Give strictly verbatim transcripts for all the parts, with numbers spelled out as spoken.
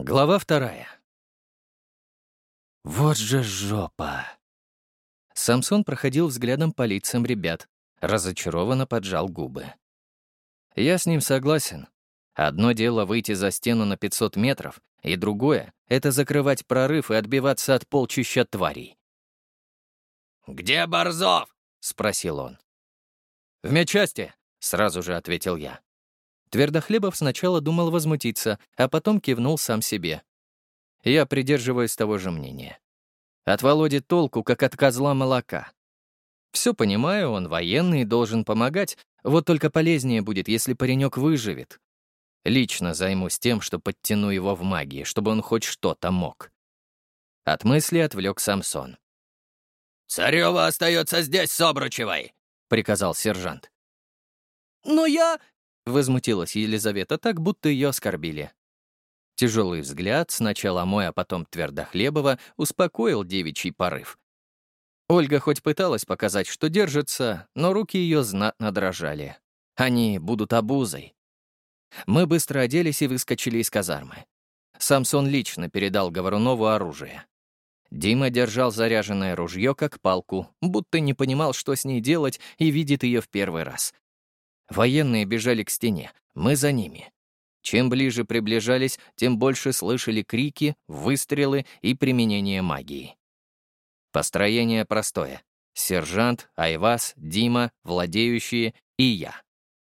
Глава вторая. Вот же жопа. Самсон проходил взглядом по лицам ребят, разочарованно поджал губы. Я с ним согласен. Одно дело выйти за стену на пятьсот метров, и другое — это закрывать прорыв и отбиваться от полчища тварей. «Где Борзов?» — спросил он. «В медчасти», — сразу же ответил я. Твердохлебов сначала думал возмутиться, а потом кивнул сам себе. Я придерживаюсь того же мнения. От Володи толку, как от козла молока. Все понимаю, он военный и должен помогать, вот только полезнее будет, если паренек выживет. Лично займусь тем, что подтяну его в магии, чтобы он хоть что-то мог. От мысли отвлек Самсон. «Царева остается здесь с Обручевой», — приказал сержант. «Но я...» — возмутилась Елизавета так, будто ее оскорбили. Тяжелый взгляд, сначала мой, а потом Твердохлебова, успокоил девичий порыв. Ольга хоть пыталась показать, что держится, но руки ее знатно дрожали. Они будут обузой. Мы быстро оделись и выскочили из казармы. Самсон лично передал Говорунову оружие. Дима держал заряженное ружье как палку, будто не понимал, что с ней делать, и видит ее в первый раз. Военные бежали к стене, мы за ними. Чем ближе приближались, тем больше слышали крики, выстрелы и применение магии. Построение простое. Сержант, Айваз, Дима, владеющие и я.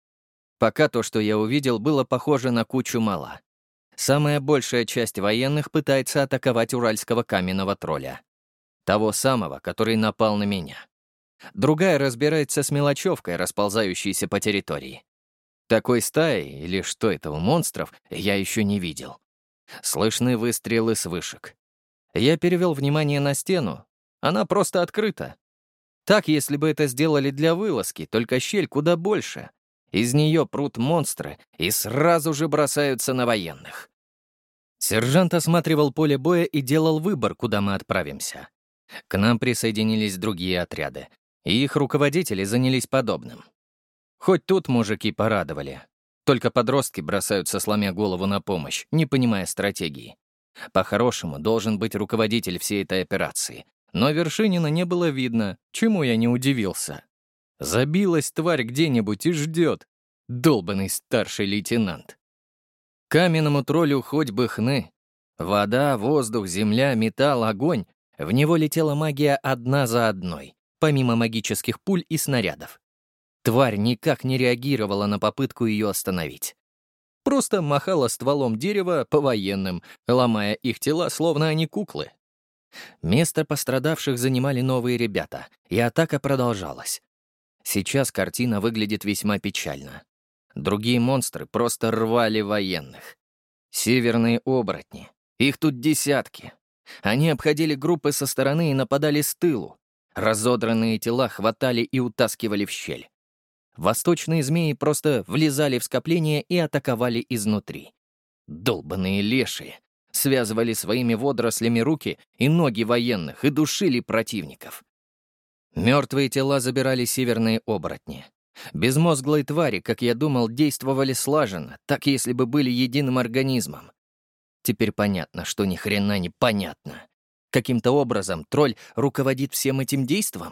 Пока то, что я увидел, было похоже на кучу мала. Самая большая часть военных пытается атаковать уральского каменного тролля. Того самого, который напал на меня. Другая разбирается с мелочевкой, расползающейся по территории. Такой стаи, или что это у монстров, я еще не видел. Слышны выстрелы с вышек. Я перевел внимание на стену. Она просто открыта. Так, если бы это сделали для вылазки, только щель куда больше. Из нее прут монстры и сразу же бросаются на военных. Сержант осматривал поле боя и делал выбор, куда мы отправимся. К нам присоединились другие отряды, и их руководители занялись подобным. Хоть тут мужики порадовали. Только подростки бросаются, сломя голову на помощь, не понимая стратегии. По-хорошему, должен быть руководитель всей этой операции. Но Вершинина не было видно, чему я не удивился. Забилась тварь где-нибудь и ждет. Долбанный старший лейтенант. Каменному троллю хоть бы хны. Вода, воздух, земля, металл, огонь. В него летела магия одна за одной, помимо магических пуль и снарядов. Тварь никак не реагировала на попытку ее остановить. Просто махала стволом дерева по военным, ломая их тела, словно они куклы. Место пострадавших занимали новые ребята, и атака продолжалась. Сейчас картина выглядит весьма печально. Другие монстры просто рвали военных. Северные оборотни. Их тут десятки. Они обходили группы со стороны и нападали с тылу. Разодранные тела хватали и утаскивали в щель. Восточные змеи просто влезали в скопление и атаковали изнутри. Долбаные лешие связывали своими водорослями руки и ноги военных и душили противников. Мертвые тела забирали северные оборотни. Безмозглые твари, как я думал, действовали слаженно, так если бы были единым организмом. Теперь понятно, что ни хрена не понятно. Каким-то образом тролль руководит всем этим действом?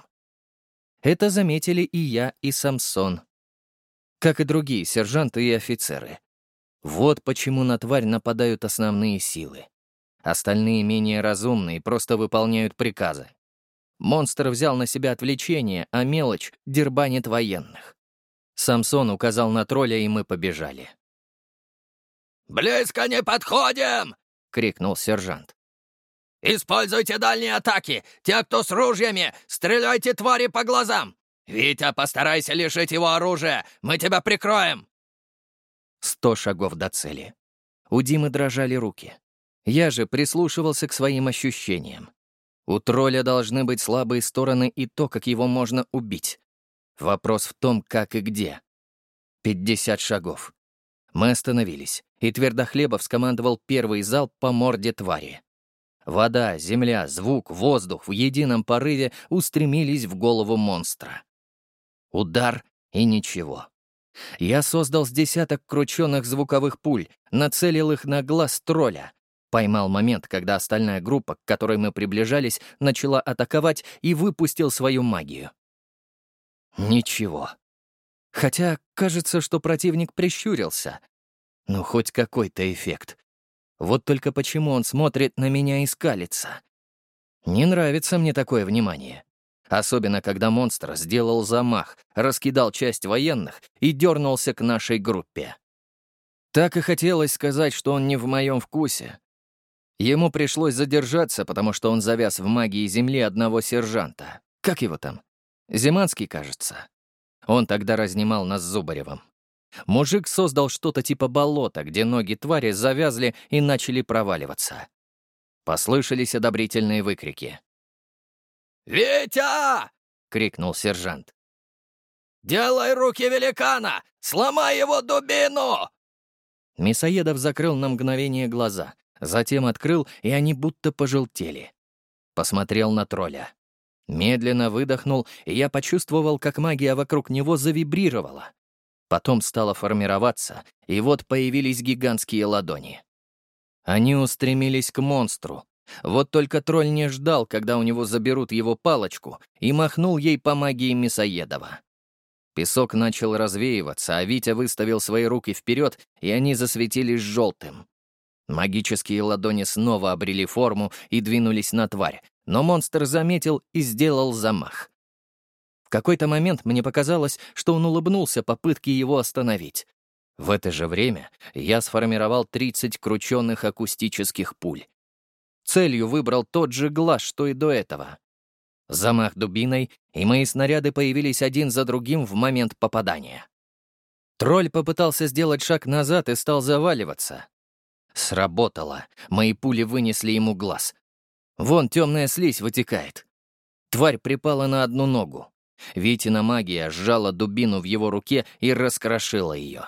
Это заметили и я, и Самсон. Как и другие сержанты и офицеры. Вот почему на тварь нападают основные силы. Остальные менее разумные просто выполняют приказы. Монстр взял на себя отвлечение, а мелочь дербанит военных. Самсон указал на тролля, и мы побежали. «Близко не подходим!» — крикнул сержант. «Используйте дальние атаки! Те, кто с ружьями, стреляйте твари по глазам! Витя, постарайся лишить его оружия! Мы тебя прикроем!» Сто шагов до цели. У Димы дрожали руки. Я же прислушивался к своим ощущениям. У тролля должны быть слабые стороны и то, как его можно убить. Вопрос в том, как и где. Пятьдесят шагов. Мы остановились, и Твердохлебов скомандовал первый залп по морде твари. Вода, земля, звук, воздух в едином порыве устремились в голову монстра. Удар и ничего. Я создал с десяток крученных звуковых пуль, нацелил их на глаз тролля. Поймал момент, когда остальная группа, к которой мы приближались, начала атаковать и выпустил свою магию. Ничего. Хотя, кажется, что противник прищурился. Ну, хоть какой-то эффект. Вот только почему он смотрит на меня и скалится? Не нравится мне такое внимание. Особенно, когда монстр сделал замах, раскидал часть военных и дернулся к нашей группе. Так и хотелось сказать, что он не в моем вкусе. Ему пришлось задержаться, потому что он завяз в магии земли одного сержанта. Как его там? Зиманский, кажется. Он тогда разнимал нас с Зубаревым. Мужик создал что-то типа болота, где ноги твари завязли и начали проваливаться. Послышались одобрительные выкрики. «Витя!» — крикнул сержант. «Делай руки великана! Сломай его дубину!» Мясоедов закрыл на мгновение глаза, затем открыл, и они будто пожелтели. Посмотрел на тролля. Медленно выдохнул, и я почувствовал, как магия вокруг него завибрировала. Потом стала формироваться, и вот появились гигантские ладони. Они устремились к монстру. Вот только тролль не ждал, когда у него заберут его палочку, и махнул ей по магии Мясоедова. Песок начал развеиваться, а Витя выставил свои руки вперед, и они засветились желтым. Магические ладони снова обрели форму и двинулись на тварь, но монстр заметил и сделал замах. В какой-то момент мне показалось, что он улыбнулся попытке его остановить. В это же время я сформировал тридцать крученных акустических пуль. Целью выбрал тот же глаз, что и до этого. Замах дубиной, и мои снаряды появились один за другим в момент попадания. Тролль попытался сделать шаг назад и стал заваливаться. Сработало. Мои пули вынесли ему глаз. Вон темная слизь вытекает. Тварь припала на одну ногу. Витина магия сжала дубину в его руке и раскрошила ее.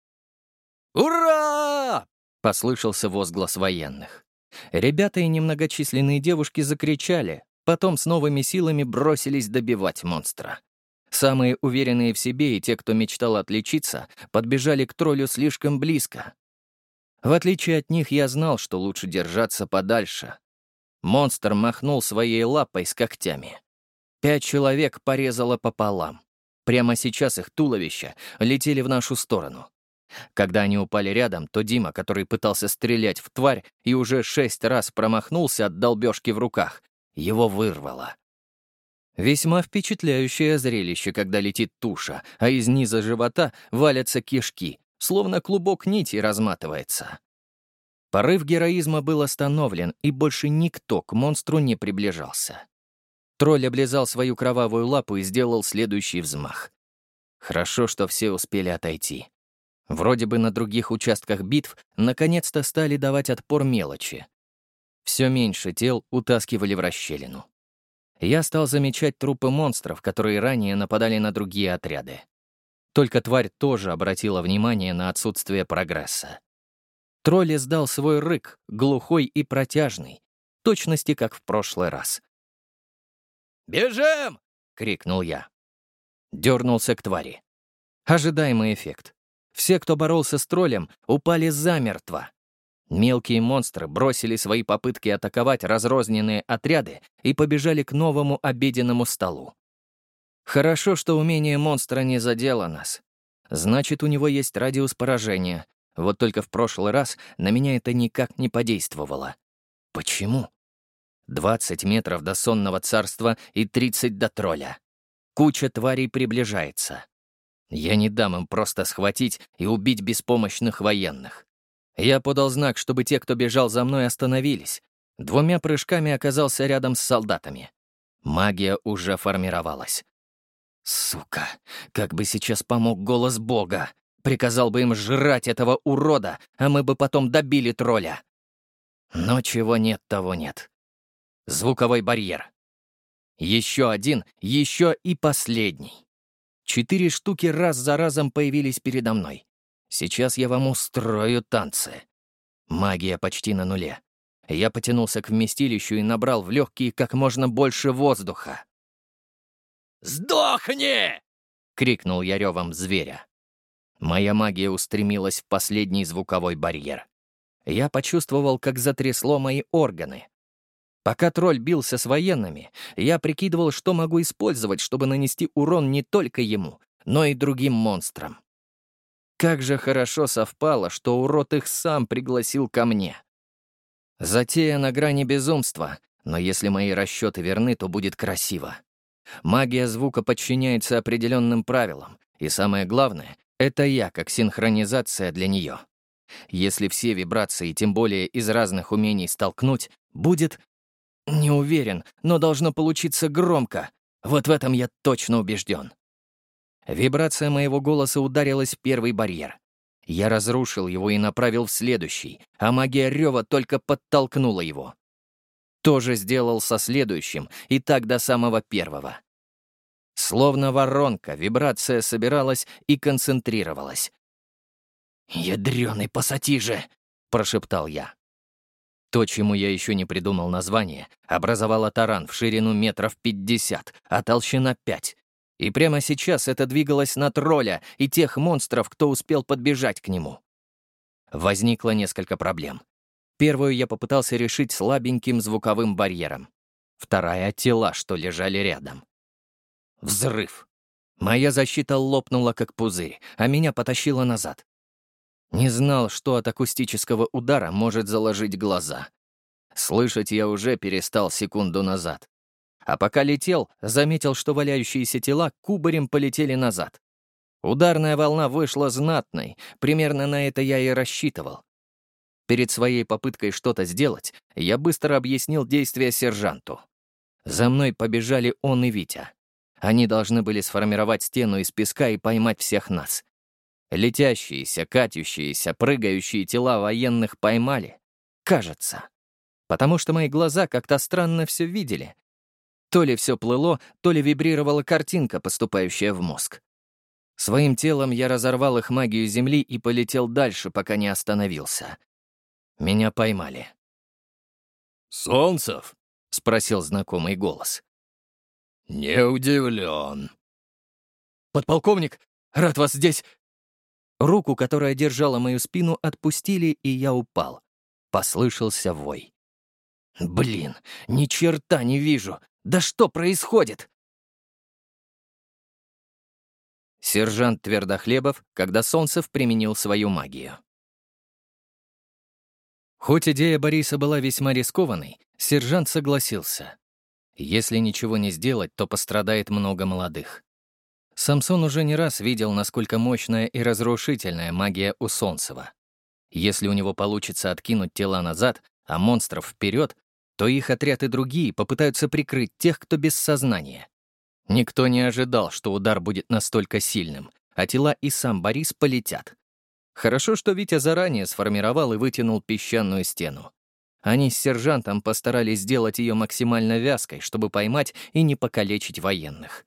«Ура!» — послышался возглас военных. Ребята и немногочисленные девушки закричали, потом с новыми силами бросились добивать монстра. Самые уверенные в себе и те, кто мечтал отличиться, подбежали к троллю слишком близко. В отличие от них, я знал, что лучше держаться подальше. Монстр махнул своей лапой с когтями. Пять человек порезало пополам. Прямо сейчас их туловища летели в нашу сторону. Когда они упали рядом, то Дима, который пытался стрелять в тварь и уже шесть раз промахнулся от долбежки в руках, его вырвало. Весьма впечатляющее зрелище, когда летит туша, а из низа живота валятся кишки, словно клубок нити разматывается. Порыв героизма был остановлен, и больше никто к монстру не приближался. Тролль облизал свою кровавую лапу и сделал следующий взмах. Хорошо, что все успели отойти. Вроде бы на других участках битв наконец-то стали давать отпор мелочи. Все меньше тел утаскивали в расщелину. Я стал замечать трупы монстров, которые ранее нападали на другие отряды. Только тварь тоже обратила внимание на отсутствие прогресса. Тролль издал свой рык, глухой и протяжный, в точности как в прошлый раз. «Бежим!» — крикнул я. Дернулся к твари. Ожидаемый эффект. Все, кто боролся с троллем, упали замертво. Мелкие монстры бросили свои попытки атаковать разрозненные отряды и побежали к новому обеденному столу. Хорошо, что умение монстра не задело нас. Значит, у него есть радиус поражения. Вот только в прошлый раз на меня это никак не подействовало. Почему? двадцать метров до сонного царства и тридцать до тролля. Куча тварей приближается. Я не дам им просто схватить и убить беспомощных военных. Я подал знак, чтобы те, кто бежал за мной, остановились. Двумя прыжками оказался рядом с солдатами. Магия уже формировалась. Сука, как бы сейчас помог голос Бога. Приказал бы им жрать этого урода, а мы бы потом добили тролля. Но чего нет, того нет. Звуковой барьер. Еще один, еще и последний. Четыре штуки раз за разом появились передо мной. Сейчас я вам устрою танцы. Магия почти на нуле. Я потянулся к вместилищу и набрал в легкие как можно больше воздуха. «Сдохни!» — крикнул я ревом зверя. Моя магия устремилась в последний звуковой барьер. Я почувствовал, как затрясло мои органы. Пока тролль бился с военными, я прикидывал, что могу использовать, чтобы нанести урон не только ему, но и другим монстрам. Как же хорошо совпало, что урод их сам пригласил ко мне. Затея на грани безумства, но если мои расчеты верны, то будет красиво. Магия звука подчиняется определенным правилам, и самое главное — это я как синхронизация для нее. Если все вибрации, тем более из разных умений, столкнуть, будет... Не уверен, но должно получиться громко. Вот в этом я точно убежден. Вибрация моего голоса ударилась в первый барьер. Я разрушил его и направил в следующий, а магия рёва только подтолкнула его. Тоже сделал со следующим, и так до самого первого. Словно воронка, вибрация собиралась и концентрировалась. «Ядрёный пассатижи!» — прошептал я. То, чему я еще не придумал название, образовало таран в ширину метров пятьдесят, а толщина пять. И прямо сейчас это двигалось на тролля и тех монстров, кто успел подбежать к нему. Возникло несколько проблем. Первую я попытался решить слабеньким звуковым барьером. Вторая — тела, что лежали рядом. Взрыв. Моя защита лопнула, как пузырь, а меня потащило назад. Не знал, что от акустического удара может заложить глаза. Слышать я уже перестал секунду назад. А пока летел, заметил, что валяющиеся тела кубарем полетели назад. Ударная волна вышла знатной, примерно на это я и рассчитывал. Перед своей попыткой что-то сделать, я быстро объяснил действия сержанту. За мной побежали он и Витя. Они должны были сформировать стену из песка и поймать всех нас. Летящиеся, катящиеся, прыгающие тела военных поймали. Кажется. Потому что мои глаза как-то странно все видели. То ли все плыло, то ли вибрировала картинка, поступающая в мозг. Своим телом я разорвал их магию земли и полетел дальше, пока не остановился. Меня поймали. «Солнцев?» — спросил знакомый голос. «Не удивлен». «Подполковник, рад вас здесь...» Руку, которая держала мою спину, отпустили, и я упал. Послышался вой. «Блин, ни черта не вижу! Да что происходит?» Сержант Твердохлебов, когда Солнцев применил свою магию. Хоть идея Бориса была весьма рискованной, сержант согласился. Если ничего не сделать, то пострадает много молодых. Самсон уже не раз видел, насколько мощная и разрушительная магия у Солнцева. Если у него получится откинуть тела назад, а монстров вперед, то их отряд и другие попытаются прикрыть тех, кто без сознания. Никто не ожидал, что удар будет настолько сильным, а тела и сам Борис полетят. Хорошо, что Витя заранее сформировал и вытянул песчаную стену. Они с сержантом постарались сделать ее максимально вязкой, чтобы поймать и не покалечить военных.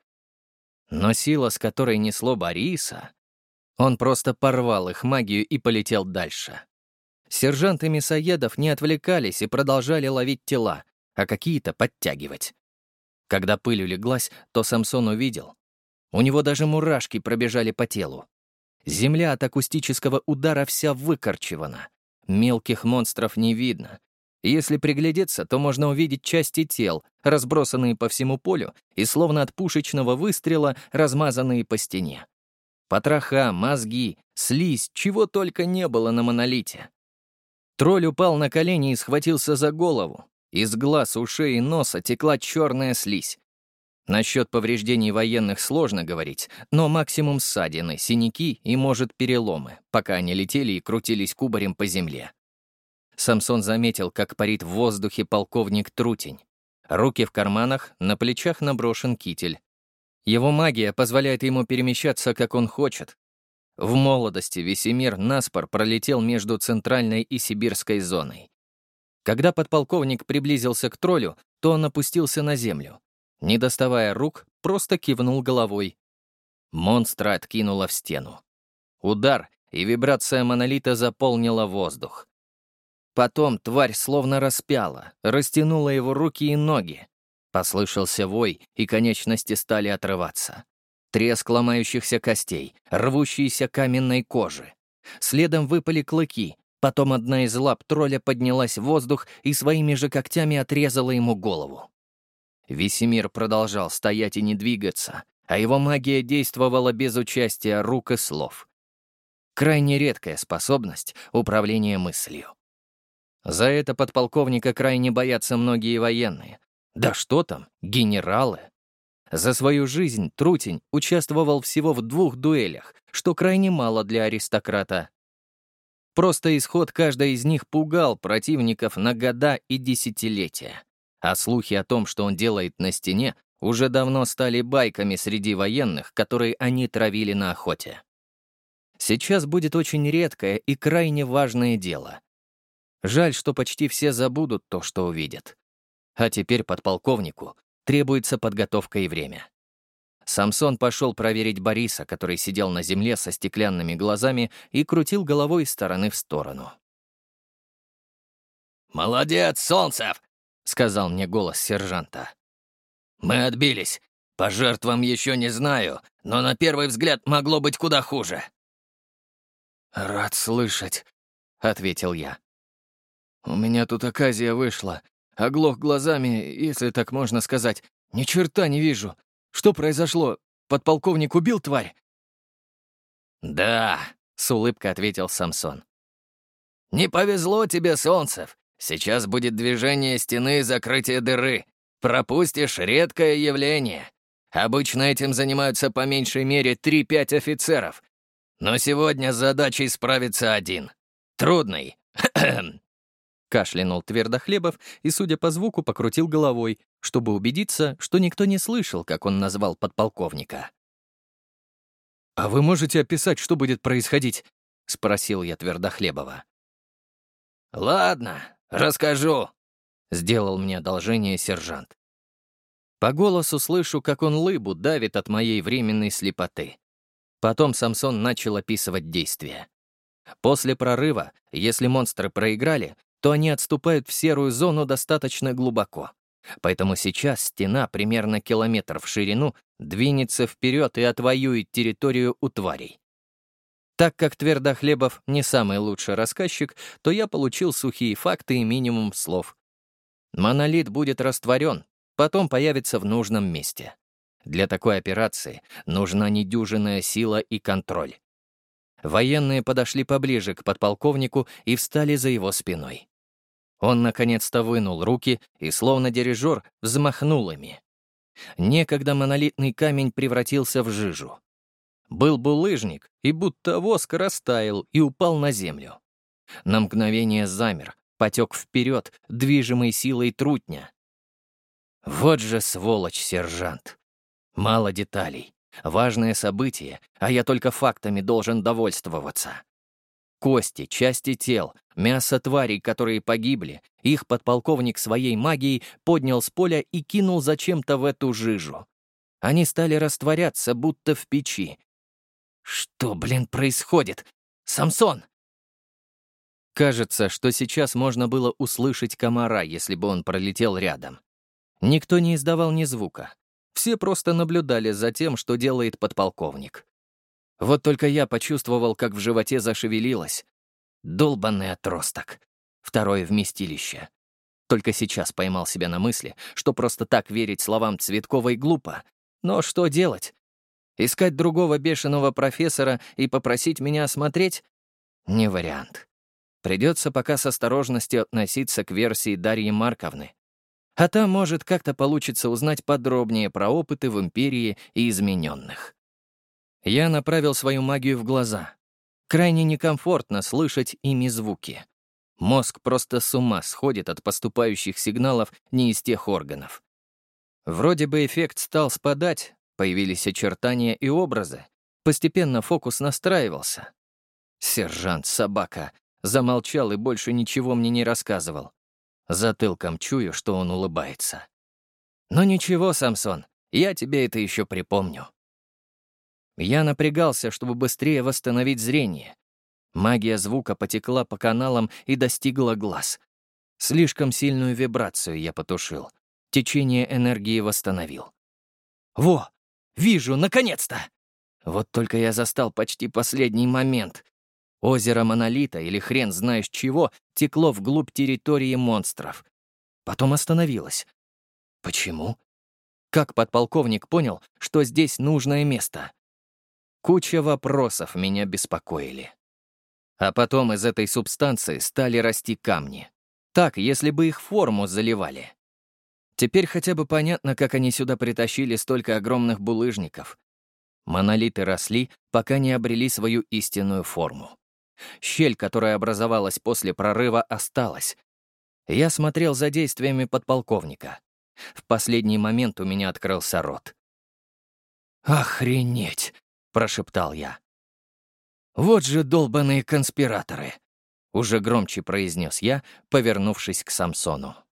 Но сила, с которой несло Бориса... Он просто порвал их магию и полетел дальше. Сержанты мясоедов не отвлекались и продолжали ловить тела, а какие-то подтягивать. Когда пыль улеглась, то Самсон увидел. У него даже мурашки пробежали по телу. Земля от акустического удара вся выкорчевана. Мелких монстров не видно. Если приглядеться, то можно увидеть части тел, разбросанные по всему полю и словно от пушечного выстрела размазанные по стене. Потроха, мозги, слизь, чего только не было на монолите. Тролль упал на колени и схватился за голову. Из глаз, ушей и носа текла черная слизь. Насчет повреждений военных сложно говорить, но максимум ссадины, синяки и, может, переломы, пока они летели и крутились кубарем по земле. Самсон заметил, как парит в воздухе полковник Трутень. Руки в карманах, на плечах наброшен китель. Его магия позволяет ему перемещаться, как он хочет. В молодости Весемир наспор пролетел между центральной и сибирской зоной. Когда подполковник приблизился к троллю, то он опустился на землю. Не доставая рук, просто кивнул головой. Монстра откинуло в стену. Удар, и вибрация монолита заполнила воздух. Потом тварь словно распяла, растянула его руки и ноги. Послышался вой, и конечности стали отрываться. Треск ломающихся костей, рвущейся каменной кожи. Следом выпали клыки, Потом одна из лап тролля поднялась в воздух и своими же когтями отрезала ему голову. Весемир продолжал стоять и не двигаться, а его магия действовала без участия рук и слов. Крайне редкая способность управления мыслью. За это подполковника крайне боятся многие военные. Да что там, генералы. За свою жизнь Трутень участвовал всего в двух дуэлях, что крайне мало для аристократа. Просто исход каждой из них пугал противников на года и десятилетия. А слухи о том, что он делает на стене, уже давно стали байками среди военных, которые они травили на охоте. Сейчас будет очень редкое и крайне важное дело. Жаль, что почти все забудут то, что увидят. А теперь подполковнику требуется подготовка и время. Самсон пошел проверить Бориса, который сидел на земле со стеклянными глазами и крутил головой из стороны в сторону. «Молодец, Солнцев!» — сказал мне голос сержанта. «Мы отбились. По жертвам еще не знаю, но на первый взгляд могло быть куда хуже». «Рад слышать», — ответил я. «У меня тут оказия вышла. Оглох глазами, если так можно сказать. Ни черта не вижу. Что произошло? Подполковник убил тварь?» «Да», — с улыбкой ответил Самсон. «Не повезло тебе, Солнцев. Сейчас будет движение стены и закрытие дыры. Пропустишь редкое явление. Обычно этим занимаются по меньшей мере три-пять офицеров. Но сегодня с задачей справится один. Трудный. Кашлянул Твердохлебов и, судя по звуку, покрутил головой, чтобы убедиться, что никто не слышал, как он назвал подполковника. «А вы можете описать, что будет происходить?» — спросил я Твердохлебова. «Ладно, расскажу», — сделал мне одолжение сержант. По голосу слышу, как он лыбу давит от моей временной слепоты. Потом Самсон начал описывать действия. После прорыва, если монстры проиграли, то они отступают в серую зону достаточно глубоко. Поэтому сейчас стена примерно километр в ширину двинется вперед и отвоюет территорию у тварей. Так как Твердохлебов не самый лучший рассказчик, то я получил сухие факты и минимум слов. Монолит будет растворен, потом появится в нужном месте. Для такой операции нужна недюжинная сила и контроль. Военные подошли поближе к подполковнику и встали за его спиной. Он наконец-то вынул руки и, словно дирижер, взмахнул ими. Некогда монолитный камень превратился в жижу. Был булыжник, и будто воск растаял и упал на землю. На мгновение замер, потек вперед, движимой силой трутня. Вот же сволочь, сержант. Мало деталей. Важное событие, а я только фактами должен довольствоваться. Кости, части тел, мясо тварей, которые погибли, их подполковник своей магией поднял с поля и кинул зачем-то в эту жижу. Они стали растворяться, будто в печи. Что, блин, происходит? Самсон! Кажется, что сейчас можно было услышать комара, если бы он пролетел рядом. Никто не издавал ни звука. Все просто наблюдали за тем, что делает подполковник. Вот только я почувствовал, как в животе зашевелилось. Долбанный отросток. Второе вместилище. Только сейчас поймал себя на мысли, что просто так верить словам Цветковой глупо. Но что делать? Искать другого бешеного профессора и попросить меня осмотреть? Не вариант. Придется пока с осторожностью относиться к версии Дарьи Марковны. А там, может, как-то получится узнать подробнее про опыты в Империи и измененных. Я направил свою магию в глаза. Крайне некомфортно слышать ими звуки. Мозг просто с ума сходит от поступающих сигналов не из тех органов. Вроде бы эффект стал спадать, появились очертания и образы. Постепенно фокус настраивался. Сержант, собака, замолчал и больше ничего мне не рассказывал. Затылком чую, что он улыбается. Но ничего, Самсон, я тебе это еще припомню. Я напрягался, чтобы быстрее восстановить зрение. Магия звука потекла по каналам и достигла глаз. Слишком сильную вибрацию я потушил. Течение энергии восстановил. Во! Вижу, наконец-то! Вот только я застал почти последний момент. Озеро Монолита или хрен знаешь чего текло вглубь территории монстров. Потом остановилось. Почему? Как подполковник понял, что здесь нужное место? Куча вопросов меня беспокоили. А потом из этой субстанции стали расти камни. Так, если бы их форму заливали. Теперь хотя бы понятно, как они сюда притащили столько огромных булыжников. Монолиты росли, пока не обрели свою истинную форму. Щель, которая образовалась после прорыва, осталась. Я смотрел за действиями подполковника. В последний момент у меня открылся рот. «Охренеть!» — прошептал я. «Вот же долбаные конспираторы!» — уже громче произнес я, повернувшись к Самсону.